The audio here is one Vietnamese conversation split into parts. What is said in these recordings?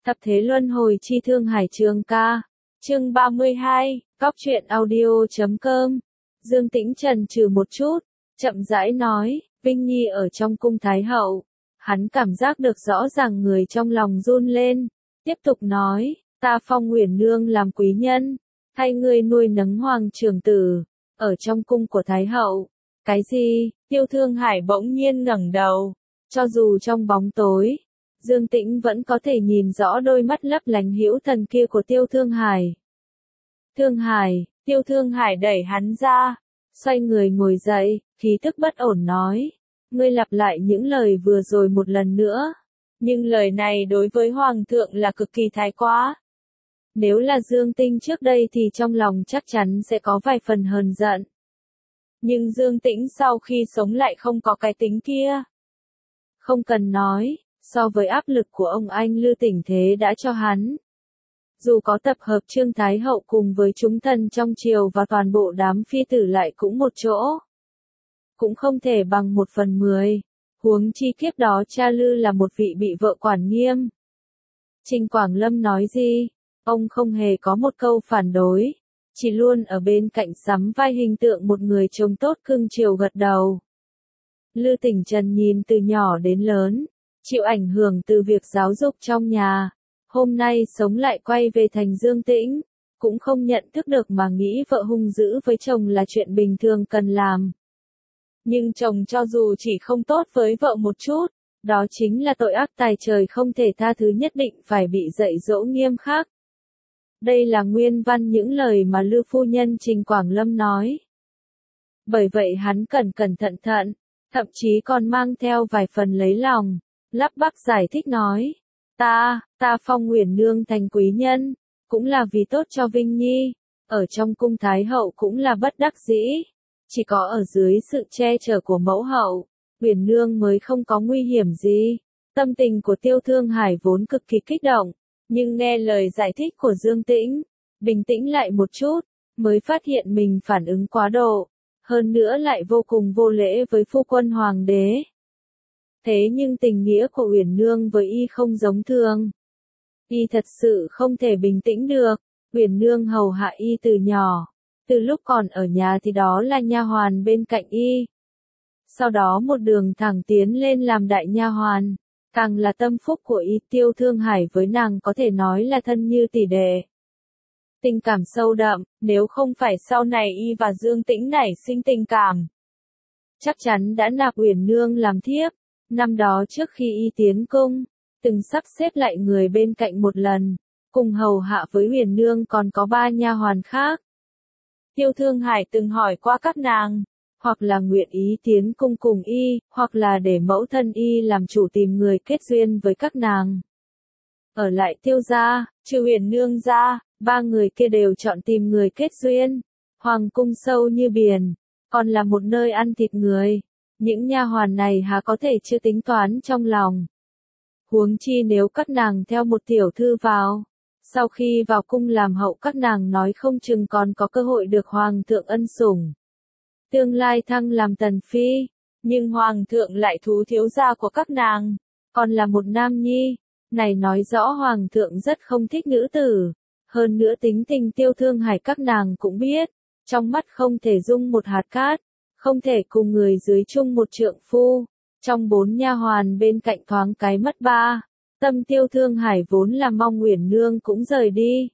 Thập thế luân hồi chi Thương Hải Trường ca. Chương 32, Cóc truyện audio.com. Dương Tĩnh chần chừ một chút, chậm rãi nói, Vinh Nhi ở trong cung Thái Hậu. Hắn cảm giác được rõ ràng người trong lòng run lên, tiếp tục nói, ta phong Uyển Nương làm quý nhân, thay ngươi nuôi nấng hoàng trưởng tử, ở trong cung của Thái Hậu. Cái gì? Tiêu Thương Hải bỗng nhiên ngẩng đầu, cho dù trong bóng tối, Dương Tĩnh vẫn có thể nhìn rõ đôi mắt lấp lánh hữu thần kia của Tiêu Thương Hải. Thương Hải, Tiêu Thương Hải đẩy hắn ra, xoay người ngồi dậy, khí tức bất ổn nói, ngươi lặp lại những lời vừa rồi một lần nữa, nhưng lời này đối với Hoàng thượng là cực kỳ thái quá. Nếu là Dương Tĩnh trước đây thì trong lòng chắc chắn sẽ có vài phần hờn giận. Nhưng Dương Tĩnh sau khi sống lại không có cái tính kia. Không cần nói, so với áp lực của ông anh Lư Tỉnh Thế đã cho hắn. Dù có tập hợp Trương Thái Hậu cùng với chúng thần trong triều và toàn bộ đám phi tử lại cũng một chỗ, cũng không thể bằng 1/10, huống chi kiếp đó cha Lư là một vị bị vợ quản nghiêm. Trình Quảng Lâm nói gì? Ông không hề có một câu phản đối, chỉ luôn ở bên cạnh sắm vai hình tượng một người chồng tốt cưng chiều gật đầu. Lư Tỉnh Trần nhìn từ nhỏ đến lớn, chịu ảnh hưởng từ việc giáo dục trong nhà, hôm nay sống lại quay về thành Dương Tĩnh, cũng không nhận thức được mà nghĩ vợ hung dữ với chồng là chuyện bình thường cần làm. Nhưng chồng cho dù chỉ không tốt với vợ một chút, đó chính là tội ác tài trời không thể tha thứ, nhất định phải bị dạy dỗ nghiêm khắc. Đây là nguyên văn những lời mà Lư phu nhân Trình Quảng Lâm nói. Bởi vậy hắn cẩn thận, thậm chí còn mang theo vài phần lấy lòng, lắp bắp giải thích nói, ta phong Uyển Nương thành quý nhân, cũng là vì tốt cho Vinh Nhi, ở trong cung Thái Hậu cũng là bất đắc dĩ, chỉ có ở dưới sự che chở của mẫu hậu, Uyển Nương mới không có nguy hiểm gì. Tâm tình của Tiêu Thương Hải vốn cực kỳ kích động, nhưng nghe lời giải thích của Dương Tĩnh, bình tĩnh lại một chút, mới phát hiện mình phản ứng quá độ, hơn nữa lại vô cùng vô lễ với phu quân hoàng đế. Thế nhưng tình nghĩa của Uyển Nương với y không giống thường. Y thật sự không thể bình tĩnh được, Uyển Nương hầu hạ y từ nhỏ, từ lúc còn ở nhà thì đó là nha hoàn bên cạnh y. Sau đó một đường thẳng tiến lên làm đại nha hoàn, càng là tâm phúc của y. Tiêu Thương Hải với nàng có thể nói là thân như tỷ đệ. Tình cảm sâu đậm, nếu không phải sau này y và Dương Tĩnh nảy sinh tình cảm, chắc chắn đã nạp Uyển Nương làm thiếp. Năm đó trước khi y tiến cung, từng sắp xếp lại người bên cạnh một lần, cùng hầu hạ với Uyển Nương còn có 3 nha hoàn khác. Tiêu Thương Hải từng hỏi qua các nàng, hoặc là nguyện ý tiến cung cùng y, hoặc là để mẫu thân y làm chủ tìm người kết duyên với các nàng. Ở lại Tiêu gia, trừ Uyển Nương ra, 3 người kia đều chọn tìm người kết duyên. Hoàng cung sâu như biển, còn là một nơi ăn thịt người. Những nha hoàn này há có thể chưa tính toán trong lòng. Huống chi nếu các nàng theo một tiểu thư vào, sau khi vào cung làm hậu các nàng nói không chừng còn có cơ hội được hoàng thượng ân sủng. Tương lai thăng làm tần phi, nhưng hoàng thượng lại thú thiếu gia của các nàng, còn là một nam nhi, này nói rõ hoàng thượng rất không thích nữ tử. Hơn nữa tính tình Tiêu Thương Hải các nàng cũng biết, trong mắt không thể dung một hạt cát, không thể cùng người dưới chung một trượng phu. Trong 4 nha hoàn bên cạnh thoáng cái mất 3, tâm Tiêu Thương Hải vốn là mong Uyển Nương cũng rời đi.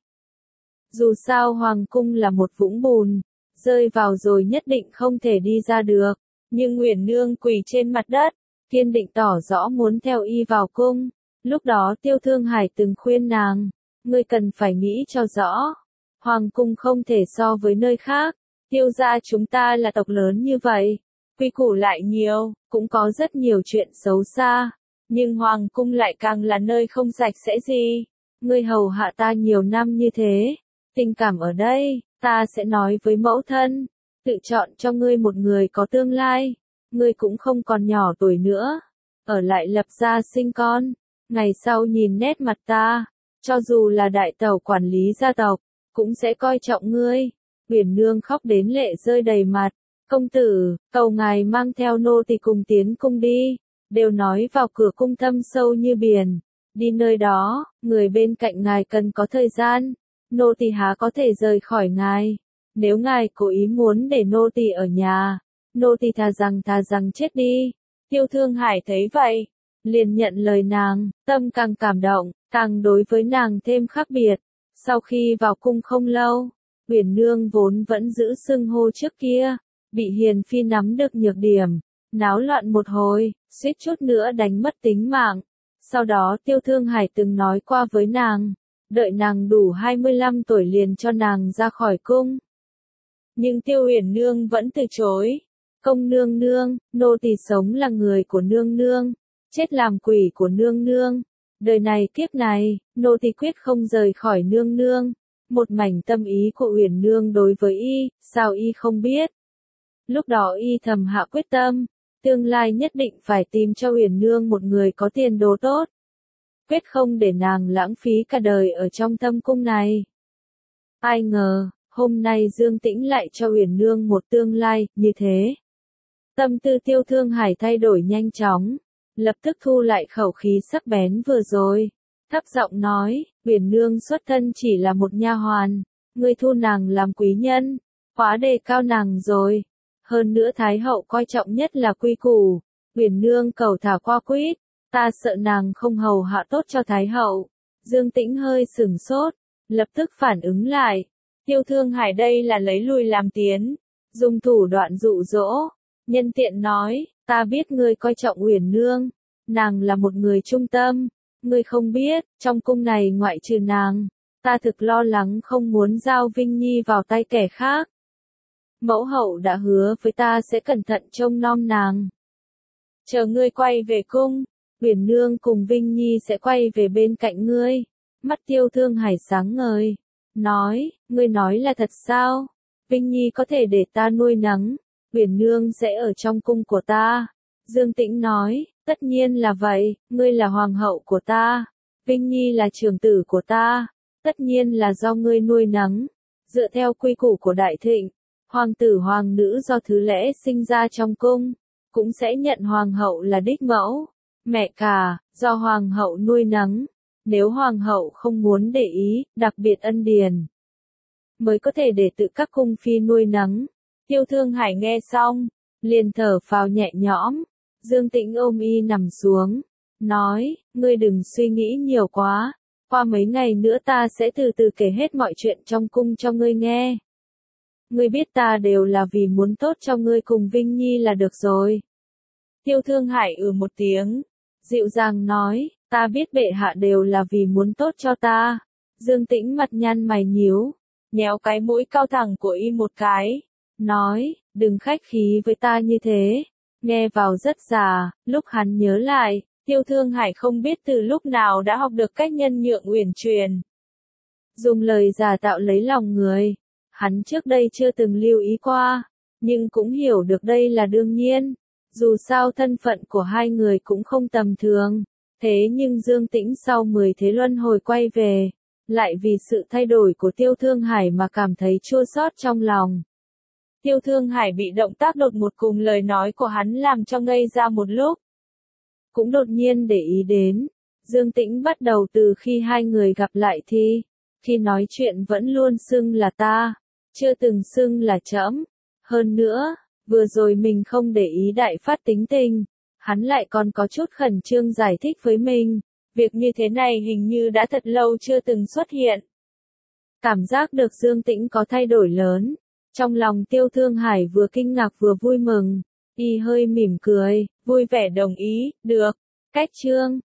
Dù sao hoàng cung là một vũng bùn, rơi vào rồi nhất định không thể đi ra được, nhưng Uyển Nương quỳ trên mặt đất, kiên định tỏ rõ muốn theo y vào cung. Lúc đó Tiêu Thương Hải từng khuyên nàng, ngươi cần phải nghĩ cho rõ, hoàng cung không thể so với nơi khác, Tiêu gia chúng ta là tộc lớn như vậy, quy củ lại nhiều, cũng có rất nhiều chuyện xấu xa, nhưng hoàng cung lại càng là nơi không sạch sẽ gì. Ngươi hầu hạ ta nhiều năm như thế, tình cảm ở đây, ta sẽ nói với mẫu thân, tự chọn cho ngươi một người có tương lai, ngươi cũng không còn nhỏ tuổi nữa, ở lại lập gia sinh con, ngày sau nhìn nét mặt ta, cho dù là đại tẩu quản lý gia tộc, cũng sẽ coi trọng ngươi. Uyển Nương khóc đến lệ rơi đầy mặt, công tử, cầu ngài mang theo nô tỳ cùng tiến cung đi, đều nói vào cửa cung thâm sâu như biển, đi nơi đó, người bên cạnh ngài cần có thời gian, nô tỳ há có thể rời khỏi ngài. Nếu ngài cố ý muốn để nô tỳ ở nhà, nô tỳ thà rằng chết đi. Tiêu Thương Hải thấy vậy, liền nhận lời nàng, tâm càng cảm động, càng đối với nàng thêm khác biệt. Sau khi vào cung không lâu, Uyển Nương vốn vẫn giữ xưng hô trước kia, bị Hiền Phi nắm được nhược điểm, náo loạn một hồi, suýt chút nữa đánh mất tính mạng. Sau đó Tiêu Thương Hải từng nói qua với nàng, đợi nàng đủ 25 tuổi liền cho nàng ra khỏi cung. Nhưng Tiêu Uyển Nương vẫn từ chối. Công nương nương, nô tỳ sống là người của nương nương, chết làm quỷ của nương nương. Đời này kiếp này, nô tỳ quyết không rời khỏi nương nương. Một mảnh tâm ý của Uyển Nương đối với y, sao y không biết? Lúc đó y thầm hạ quyết tâm, tương lai nhất định phải tìm cho Uyển Nương một người có tiền đồ tốt. Quyết không để nàng lãng phí cả đời ở trong thâm cung này. Ai ngờ, hôm nay Dương Tĩnh lại cho Uyển Nương một tương lai như thế. Tâm tư Tiêu Thương Hải thay đổi nhanh chóng, lập tức thu lại khẩu khí sắc bén vừa rồi, thấp giọng nói, Uyển Nương xuất thân chỉ là một nha hoàn, ngươi thu nàng làm quý nhân, quá đề cao nàng rồi. Hơn nữa Thái hậu coi trọng nhất là quy củ, Uyển Nương cầu thả qua quýt, ta sợ nàng không hầu hạ tốt cho Thái hậu. Dương Tĩnh hơi sửng sốt, lập tức phản ứng lại, Tiêu Thương Hải đây là lấy lui làm tiến, dùng thủ đoạn dụ dỗ. Nhân tiện nói, ta biết ngươi coi trọng Uyển Nương, nàng là một người trung tâm, ngươi không biết, trong cung này ngoại trừ nàng, ta thực lo lắng không muốn giao Vinh Nhi vào tay kẻ khác. Mẫu hậu đã hứa với ta sẽ cẩn thận trông nom nàng. Chờ ngươi quay về cung, Uyển Nương cùng Vinh Nhi sẽ quay về bên cạnh ngươi. Mắt Tiêu Thương Hải sáng ngời, nói, ngươi nói là thật sao? Vinh Nhi có thể để ta nuôi nấng, Uyển Nương sẽ ở trong cung của ta. Dương Tĩnh nói, tất nhiên là vậy, ngươi là hoàng hậu của ta, Vinh Nhi là trưởng tử của ta, tất nhiên là do ngươi nuôi nấng. Dựa theo quy củ của Đại Thịnh, hoàng tử hoàng nữ do thứ lẽ sinh ra trong cung, cũng sẽ nhận hoàng hậu là đích mẫu, mẹ cả, do hoàng hậu nuôi nấng. Nếu hoàng hậu không muốn để ý, đặc biệt ân điền, mới có thể để tự các cung phi nuôi nấng. Tiêu Thương Hải nghe xong, liền thở phào nhẹ nhõm. Dương Tĩnh ôm y nằm xuống, nói, ngươi đừng suy nghĩ nhiều quá, qua mấy ngày nữa ta sẽ từ từ kể hết mọi chuyện trong cung cho ngươi nghe. Ngươi biết ta đều là vì muốn tốt cho ngươi cùng Vinh Nhi là được rồi. Tiêu Thương Hải một tiếng, dịu dàng nói, ta biết bệ hạ đều là vì muốn tốt cho ta. Dương Tĩnh mặt nhăn mày nhíu, nhéo cái mũi cao thẳng của y một cái, nói, đừng khách khí với ta như thế. Nghe vào rất già, lúc hắn nhớ lại, Tiêu Thương Hải không biết từ lúc nào đã học được cách nhân nhượng uyển chuyển. Dùng lời giả tạo lấy lòng người, hắn trước đây chưa từng lưu ý qua, nhưng cũng hiểu được đây là đương nhiên. Dù sao thân phận của hai người cũng không tầm thường, thế nhưng Dương Tĩnh sau 10 thế luân hồi quay về, lại vì sự thay đổi của Tiêu Thương Hải mà cảm thấy chua xót trong lòng. Tiêu Thương Hải bị động tác đột ngột cùng lời nói của hắn làm cho ngây ra một lúc. Cũng đột nhiên để ý đến, Dương Tĩnh bắt đầu từ khi hai người gặp lại thì, khi nói chuyện vẫn luôn xưng là ta, chưa từng xưng là trẫm. Hơn nữa, vừa rồi mình không để ý đại phát tính tình, hắn lại còn có chút khẩn trương giải thích với mình, việc như thế này hình như đã thật lâu chưa từng xuất hiện. Cảm giác được Dương Tĩnh có thay đổi lớn. Trong lòng Tiêu Thương Hải vừa kinh ngạc vừa vui mừng, y hơi mỉm cười, vui vẻ đồng ý, được, cách chương.